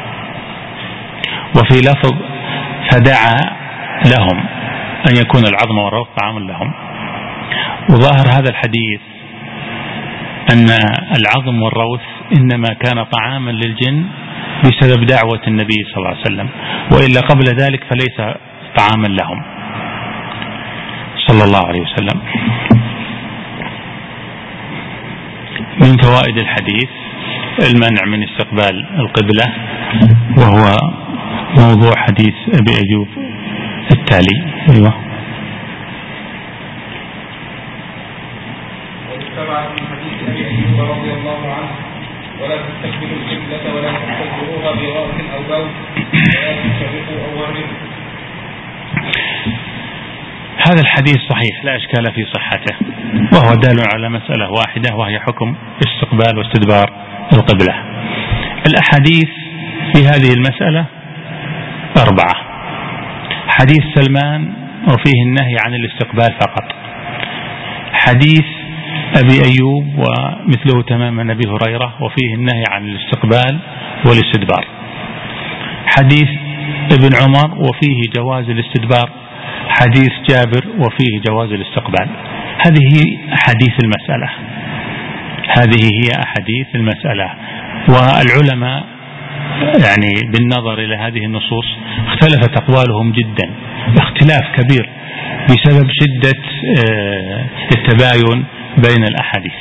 وفي لفظ فدعا لهم أن يكون العظم والروث طعام لهم. وظاهر هذا الحديث أن العظم والروث إنما كان طعاما للجن بسبب دعوة النبي صلى الله عليه وسلم، وإلا قبل ذلك فليس طعاما لهم صلى الله عليه وسلم. من فوائد الحديث المنع من استقبال القبلة، وهو موضوع حديث أبي أيوب التالي. أيوة. واتبع من حديث أبي أيوب رضي الله عنه ولا تستقبلوا القبلة ولا تستقبلوها برأس أو بول ولا تشرقوا أو ورموا. هذا الحديث صحيح لا إشكال في صحته، وهو دال على مسألة واحدة وهي حكم استقبال واستدبار القبلة. الأحاديث في هذه المسألة أربعة. حديث سلمان وفيه النهي عن الاستقبال فقط، حديث أبي أيوب ومثله تماما أبي هريرة وفيه النهي عن الاستقبال والاستدبار، حديث ابن عمر وفيه جواز الاستدبار، حديث جابر وفيه جواز الاستقبال. هذه هي أحاديث المسألة، هذه هي أحاديث المسألة. والعلماء يعني بالنظر إلى هذه النصوص اختلفت أقوالهم جدا، اختلاف كبير بسبب شدة التباين بين الأحاديث.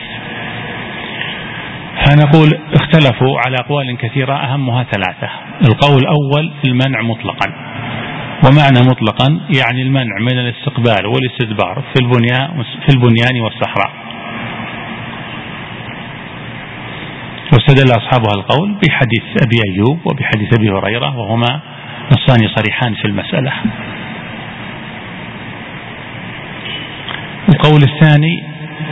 فنقول اختلفوا على أقوال كثيرة أهمها ثلاثة. القول الأول المنع مطلقا، ومعنى مطلقا يعني المنع من الاستقبال والاستدبار في البنيان في البنيان والصحراء. واستدل أصحاب هذا القول بحديث أبي أيوب وبحديث أبي هريرة، وهما نصان صريحان في المسألة. القول الثاني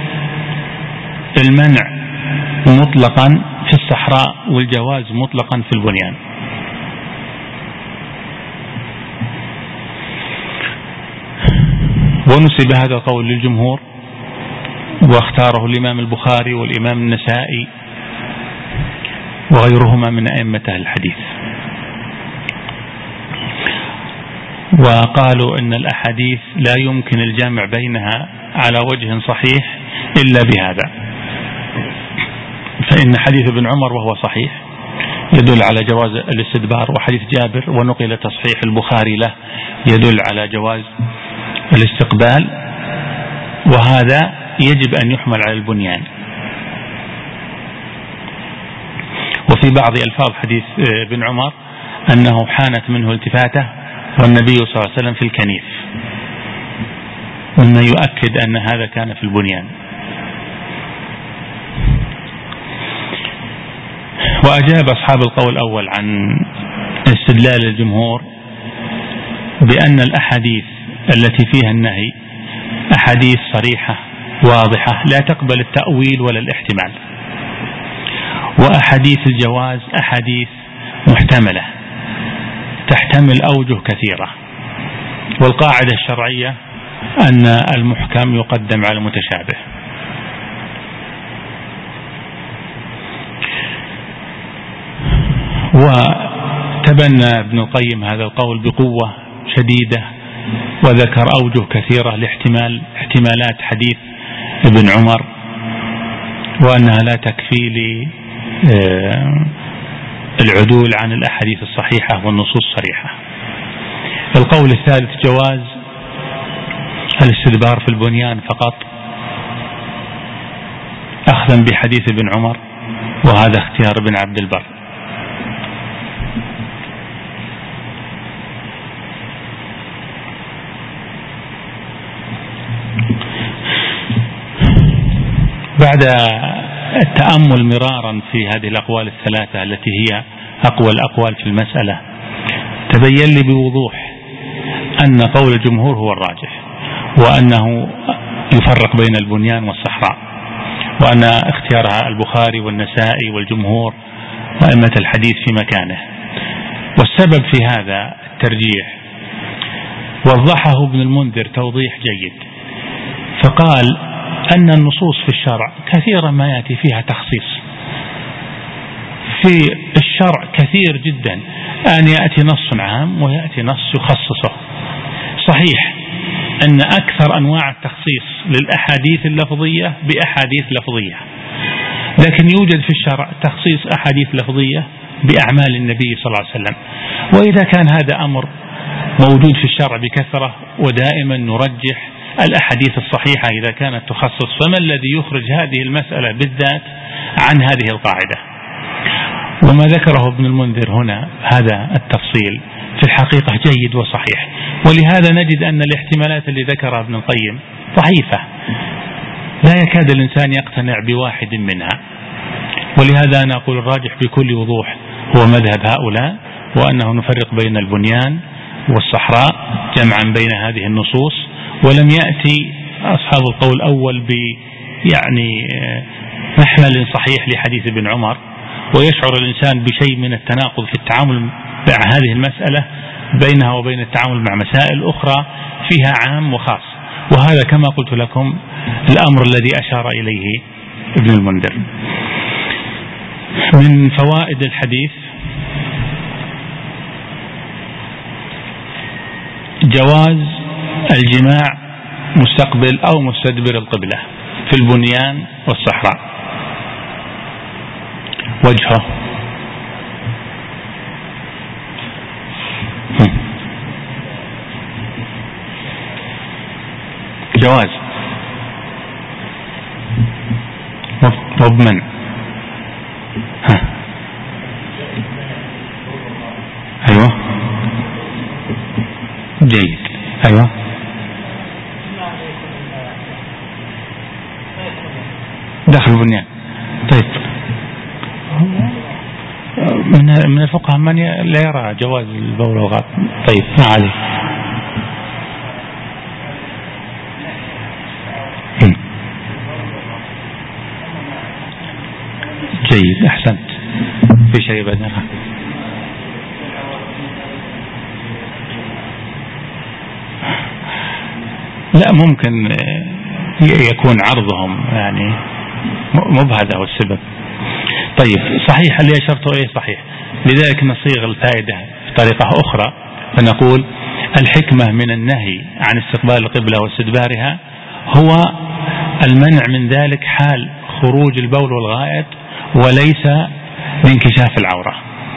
المنع مطلقا في الصحراء والجواز مطلقا في البنيان. ونسب هذا القول للجمهور، واختاره الإمام البخاري والإمام النسائي وغيرهما من أئمة الحديث، وقالوا إن الأحاديث لا يمكن الجمع بينها على وجه صحيح إلا بهذا. فإن حديث ابن عمر وهو صحيح يدل على جواز الاستدبار، وحديث جابر ونقل تصحيح البخاري له يدل على جواز الاستقبال، وهذا يجب أن يحمل على البنيان. وفي بعض ألفاظ حديث ابن عمر أنه حانت منه التفاته والنبي صلى الله عليه وسلم في الكنيف، مما يؤكد أن هذا كان في البنيان. وأجاب أصحاب القول الأول عن استدلال الجمهور بأن الأحاديث التي فيها النهي أحاديث صريحة واضحة لا تقبل التأويل ولا الاحتمال، وأحاديث الجواز أحاديث محتملة تحتمل أوجه كثيرة، والقاعدة الشرعية أن المحكم يقدم على المتشابه. وتبنى ابن القيم هذا القول بقوة شديدة، وذكر أوجه كثيرة لاحتمال احتمالات حديث ابن عمر، وأنها لا تكفي للعدول عن الأحاديث الصحيحة والنصوص الصريحة. القول الثالث جواز الاستدبار في البنيان فقط أخذا بحديث ابن عمر، وهذا اختيار ابن عبد البر. بعد التأمل مرارا في هذه الأقوال الثلاثة التي هي أقوى الأقوال في المسألة، تبين لي بوضوح أن قول الجمهور هو الراجح، وأنه يفرق بين البنيان والصحراء، وأن اختيارها البخاري والنسائي والجمهور وأئمة الحديث في مكانه. والسبب في هذا الترجيح وضحه ابن المنذر توضيح جيد، فقال أن النصوص في الشرع كثيرا ما يأتي فيها تخصيص. في الشرع كثير جدا أن يأتي نص عام ويأتي نص يخصصه. صحيح أن أكثر أنواع التخصيص للأحاديث اللفظية بأحاديث لفظية، لكن يوجد في الشرع تخصيص أحاديث لفظية بأعمال النبي صلى الله عليه وسلم. وإذا كان هذا أمر موجود في الشرع بكثرة ودائما نرجح الأحاديث الصحيحة إذا كانت تخصص، فما الذي يخرج هذه المسألة بالذات عن هذه القاعدة؟ وما ذكره ابن المنذر هنا هذا التفصيل في الحقيقة جيد وصحيح، ولهذا نجد أن الاحتمالات اللي ذكرها ابن القيم ضعيفة، لا يكاد الإنسان يقتنع بواحد منها. ولهذا أنا أقول الراجح بكل وضوح هو مذهب هؤلاء، وأنه نفرق بين البنيان والصحراء جمعا بين هذه النصوص. ولم يأتي أصحاب القول الأول ب يعني محمل صحيح لحديث ابن عمر، ويشعر الإنسان بشيء من التناقض في التعامل مع هذه المسألة بينها وبين التعامل مع مسائل أخرى فيها عام وخاص. وهذا كما قلت لكم الأمر الذي أشار إليه ابن المنذر. من فوائد الحديث جواز الجماع مستقبل أو مستدبر القبلة في البنيان والصحراء. وجهه جواز مضمن. ها أيوة جيد. أيوة داخل البنيان. طيب من من الفقهاء من لا يرى جواز البول والغائط. طيب ما عليه. جيد أحسنت. في شيء بدنها لا ممكن يكون عرضهم يعني مبهذا هو السبب. طيب صحيح اللي أشرته إيه صحيح. لذلك نصيغ الفائدة بطريقة أخرى فنقول الحكمة من النهي عن استقبال القبلة واستدبارها هو المنع من ذلك حال خروج البول والغائط وليس لانكشاف العورة.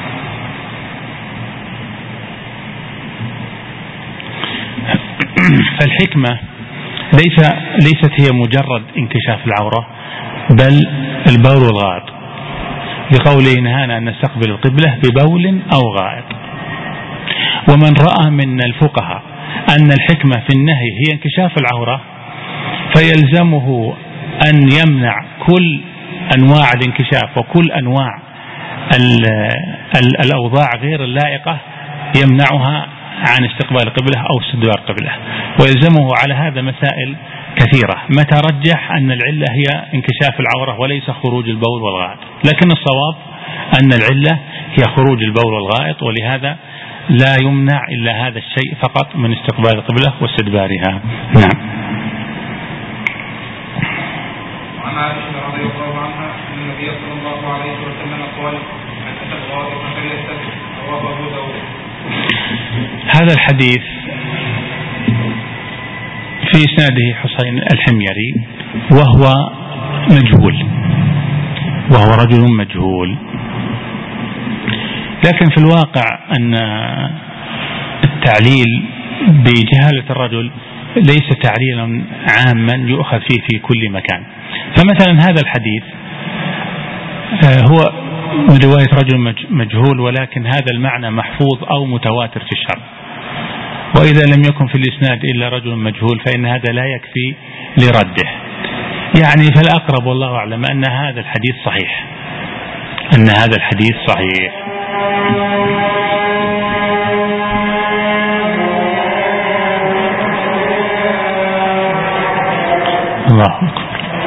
فالحكمة ليس ليست هي مجرد انكشاف العورة بل البول والغائط، لقوله نهانا أن نستقبل القبلة ببول أو غائط. ومن رأى من الفقهاء أن الحكمة في النهي هي انكشاف العورة فيلزمه أن يمنع كل أنواع الانكشاف وكل أنواع الأوضاع غير اللائقة يمنعها عن استقبال القبلة أو استدبار القبلة، ويلزمه على هذا مسائل كثيرة. متى رجح أن العلة هي انكشاف العورة وليس خروج البول والغائط، لكن الصواب أن العلة هي خروج البول والغائط، ولهذا لا يمنع إلا هذا الشيء فقط من استقبال القبلة واستدبارها. نعم. وعن عائشة رضي الله عنها أن النبي صلى الله عليه وسلم قال: من أتى الغائط فليستتر، رواه أبو داود. هذا الحديث في إسناده حسين الحميري وهو مجهول، وهو رجل مجهول، لكن في الواقع أن التعليل بجهالة الرجل ليس تعليلا عاما يؤخذ فيه في كل مكان. فمثلا هذا الحديث هو من رواية رجل مجهول، ولكن هذا المعنى محفوظ أو متواتر في الشرع، وإذا لم يكن في الإسناد إلا رجل مجهول فإن هذا لا يكفي لرده. يعني فالأقرب والله أعلم أن هذا الحديث صحيح، أن هذا الحديث صحيح. الله أكبر.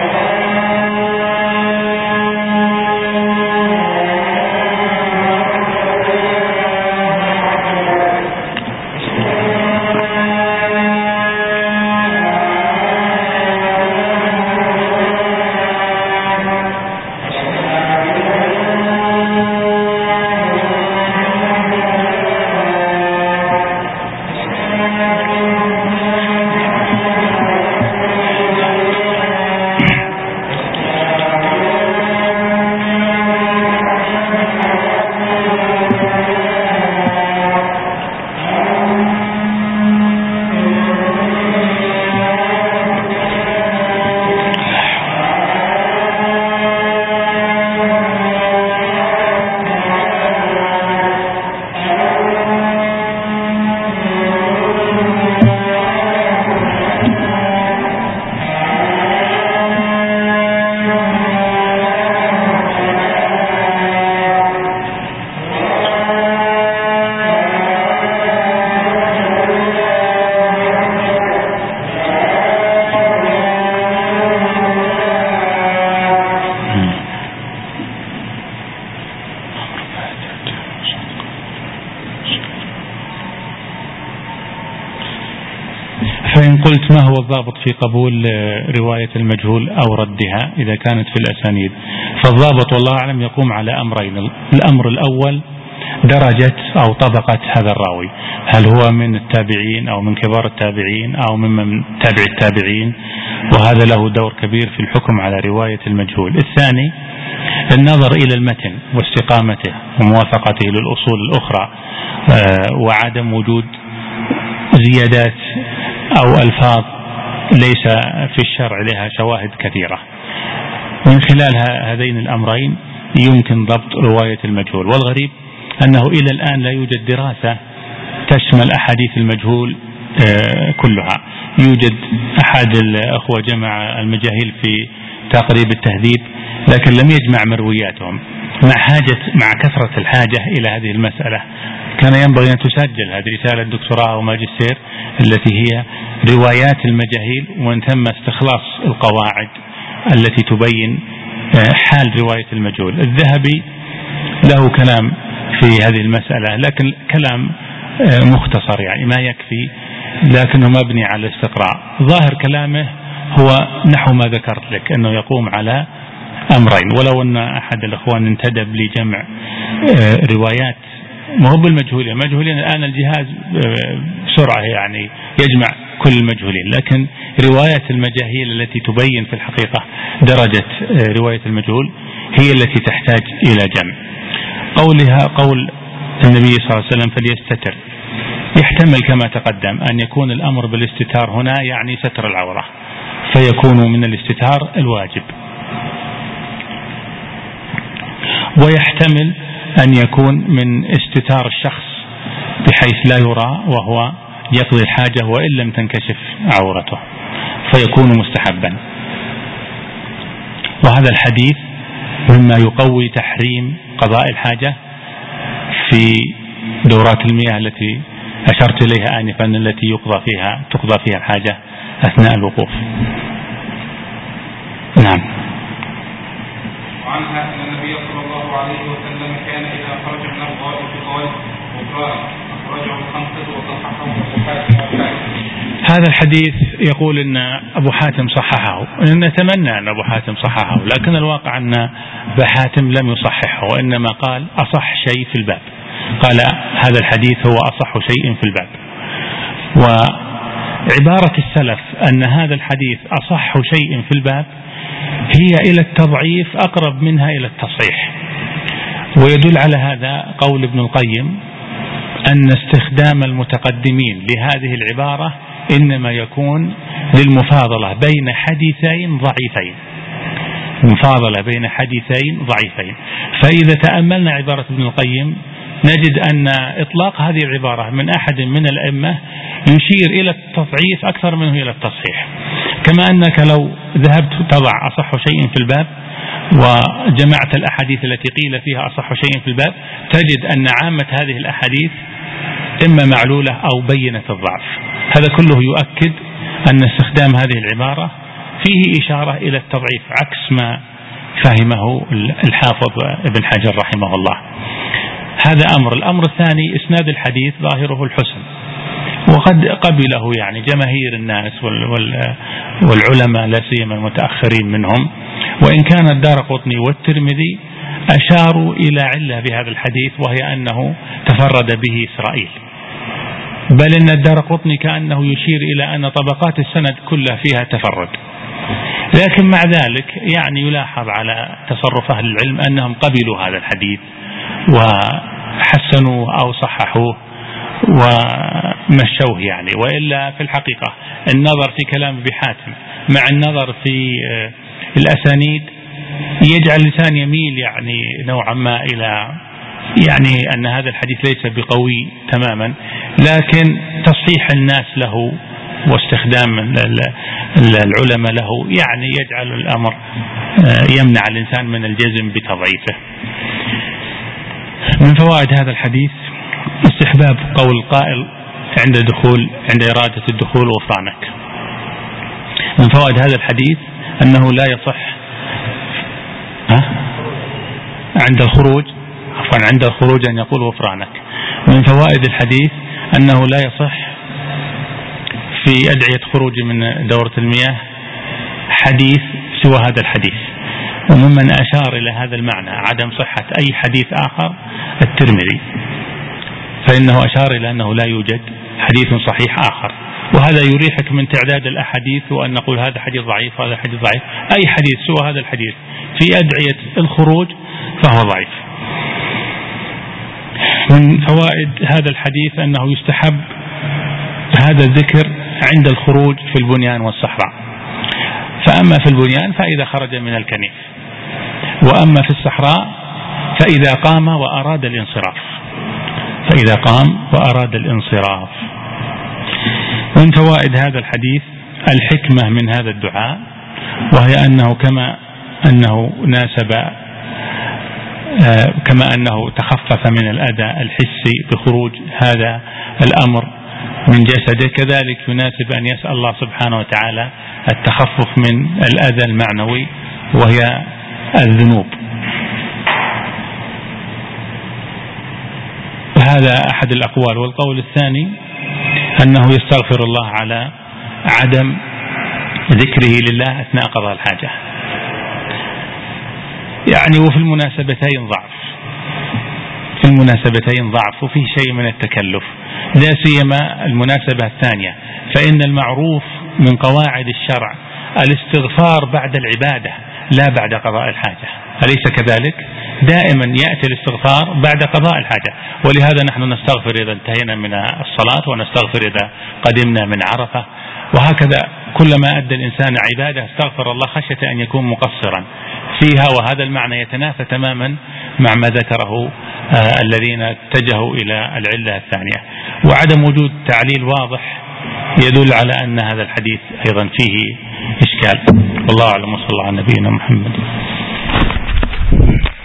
فإن قلت ما هو الضابط في قبول رواية المجهول أو ردها إذا كانت في الأسانيد، فالضابط والله أعلم يقوم على أمرين. الأمر الأول درجة أو طبقة هذا الراوي، هل هو من التابعين أو من كبار التابعين أو ممن تابع التابعين، وهذا له دور كبير في الحكم على رواية المجهول. الثاني النظر إلى المتن واستقامته وموافقته للأصول الأخرى، وعدم وجود زيادات أو ألفاظ ليس في الشرع لها شواهد كثيرة. من خلال هذين الأمرين يمكن ضبط رواية المجهول. والغريب أنه إلى الآن لا يوجد دراسة تشمل أحاديث المجهول كلها. يوجد أحد الأخوة جمع المجاهيل في تقريب التهذيب، لكن لم يجمع مروياتهم. مع حاجة مع كثرة الحاجة إلى هذه المسألة كان ينبغي أن تسجل هذه رسالة دكتوراه أو ماجستير التي هي روايات المجاهيل، ومن ثم استخلاص القواعد التي تبين حال رواية المجهول. الذهبي له كلام في هذه المسألة، لكن كلام مختصر يعني ما يكفي، لكنه مبني على الاستقراء. ظاهر كلامه هو نحو ما ذكرت لك، أنه يقوم على أمرين. ولو أن أحد الأخوان انتدب لجمع روايات ما هو بالمجهولين، المجهولين الآن الجهاز بسرعة يعني يجمع كل المجهولين، لكن رواية المجاهيل التي تبين في الحقيقة درجة رواية المجهول هي التي تحتاج إلى جمع. قولها قول النبي صلى الله عليه وسلم فليستتر، يحتمل كما تقدم أن يكون الأمر بالاستتار هنا يعني ستر العورة، فيكون من الاستتار الواجب، ويحتمل أن يكون من استتار الشخص بحيث لا يرى وهو يقضي الحاجة وإن لم تنكشف عورته، فيكون مستحبا. وهذا الحديث مما يقوي تحريم قضاء الحاجة في دورات المياه التي أشرت إليها آنفا، التي يقضى فيها تقضى فيها الحاجة أثناء الوقوف. نعم. وعنها أن النبي صلى الله عليه وسلم كان إذا خرج من الغائط قال غفرانك، أخرجه الخمسة وصححه أبو حاتم. هذا الحديث يقول أن أبو حاتم صححه، نتمنى أن أبو حاتم صححه، لكن الواقع أن أبو حاتم لم يصححه، وإنما قال أصح شيء في الباب، قال هذا الحديث هو أصح شيء في الباب. وعبارة السلف أن هذا الحديث أصح شيء في الباب هي إلى التضعيف أقرب منها إلى التصحيح، ويدل على هذا قول ابن القيم أن استخدام المتقدمين لهذه العبارة إنما يكون للمفاضلة بين حديثين ضعيفين، مفاضلة بين حديثين ضعيفين. فإذا تأملنا عبارة ابن القيم نجد أن إطلاق هذه العبارة من أحد من الأئمة يشير إلى التضعيف أكثر منه إلى التصحيح. كما أنك لو ذهبت تضع أصح شيء في الباب وجمعت الأحاديث التي قيل فيها أصح شيء في الباب تجد أن عامة هذه الأحاديث إما معلولة أو بينة الضعف. هذا كله يؤكد أن استخدام هذه العبارة فيه إشارة إلى التضعيف عكس ما فهمه الحافظ ابن حجر رحمه الله. هذا أمر. الأمر الثاني إسناد الحديث ظاهره الحسن، وقد قبله يعني جماهير الناس والعلماء لا سيما المتأخرين منهم، وإن كان الدارقطني والترمذي أشاروا إلى علة بهذا الحديث وهي أنه تفرد به إسرائيل، بل إن الدارقطني كأنه يشير إلى أن طبقات السند كلها فيها تفرد. لكن مع ذلك يعني يلاحظ على تصرف أهل العلم أنهم قبلوا هذا الحديث وحسنوه أو صححوه ومشوه يعني. وإلا في الحقيقة النظر في كلام ابي حاتم مع النظر في الأسانيد يجعل الإنسان يميل يعني نوعا ما إلى يعني أن هذا الحديث ليس بقوي تماما، لكن تصحيح الناس له واستخدام العلماء له يعني يجعل الأمر يمنع الإنسان من الجزم بتضعيفه. من فوائد هذا الحديث استحباب قول القائل عند دخول عند إرادة الدخول غفرانك. من فوائد هذا الحديث أنه لا يصح عند الخروج عفوا عند الخروج أن يقول غفرانك. من فوائد الحديث أنه لا يصح في أدعية خروج من دورة المياه حديث سوى هذا الحديث. وممن أشار إلى هذا المعنى عدم صحة أي حديث آخر الترمذي، فإنه أشار إلى أنه لا يوجد حديث صحيح آخر، وهذا يريحك من تعداد الأحاديث وأن نقول هذا حديث ضعيف وهذا حديث ضعيف. أي حديث سوى هذا الحديث في أدعية الخروج فهو ضعيف. من فوائد هذا الحديث أنه يستحب هذا الذكر عند الخروج في البنيان والصحراء، فأما في البنيان فإذا خرج من الكنيف، وأما في الصحراء فإذا قام وأراد الانصراف فإذا قام وأراد الانصراف. من فوائد هذا الحديث الحكمة من هذا الدعاء، وهي أنه كما أنه ناسب كما أنه تخفف من الأذى الحسي بخروج هذا الأمر من جسده، كذلك يناسب أن يسأل الله سبحانه وتعالى التخفف من الأذى المعنوي وهي الذنوب. هذا أحد الأقوال. والقول الثاني أنه يستغفر الله على عدم ذكره لله أثناء قضاء الحاجة يعني. وفي المناسبتين ضعف في المناسبتين ضعف وفيه شيء من التكلف، لا سيما المناسبة الثانية، فإن المعروف من قواعد الشرع الاستغفار بعد العبادة لا بعد قضاء الحاجة، أليس كذلك؟ دائما يأتي الاستغفار بعد قضاء الحاجة، ولهذا نحن نستغفر إذا انتهينا من الصلاة ونستغفر إذا قدمنا من عرفة، وهكذا كلما أدى الإنسان عبادة استغفر الله خشية أن يكون مقصرا فيها. وهذا المعنى يتنافى تماما مع ما ذكره آه الذين اتجهوا إلى العلة الثانية. وعدم وجود تعليل واضح يدل على أن هذا الحديث أيضا فيه إشكال. والله أعلم. وصلى الله على نبينا محمد.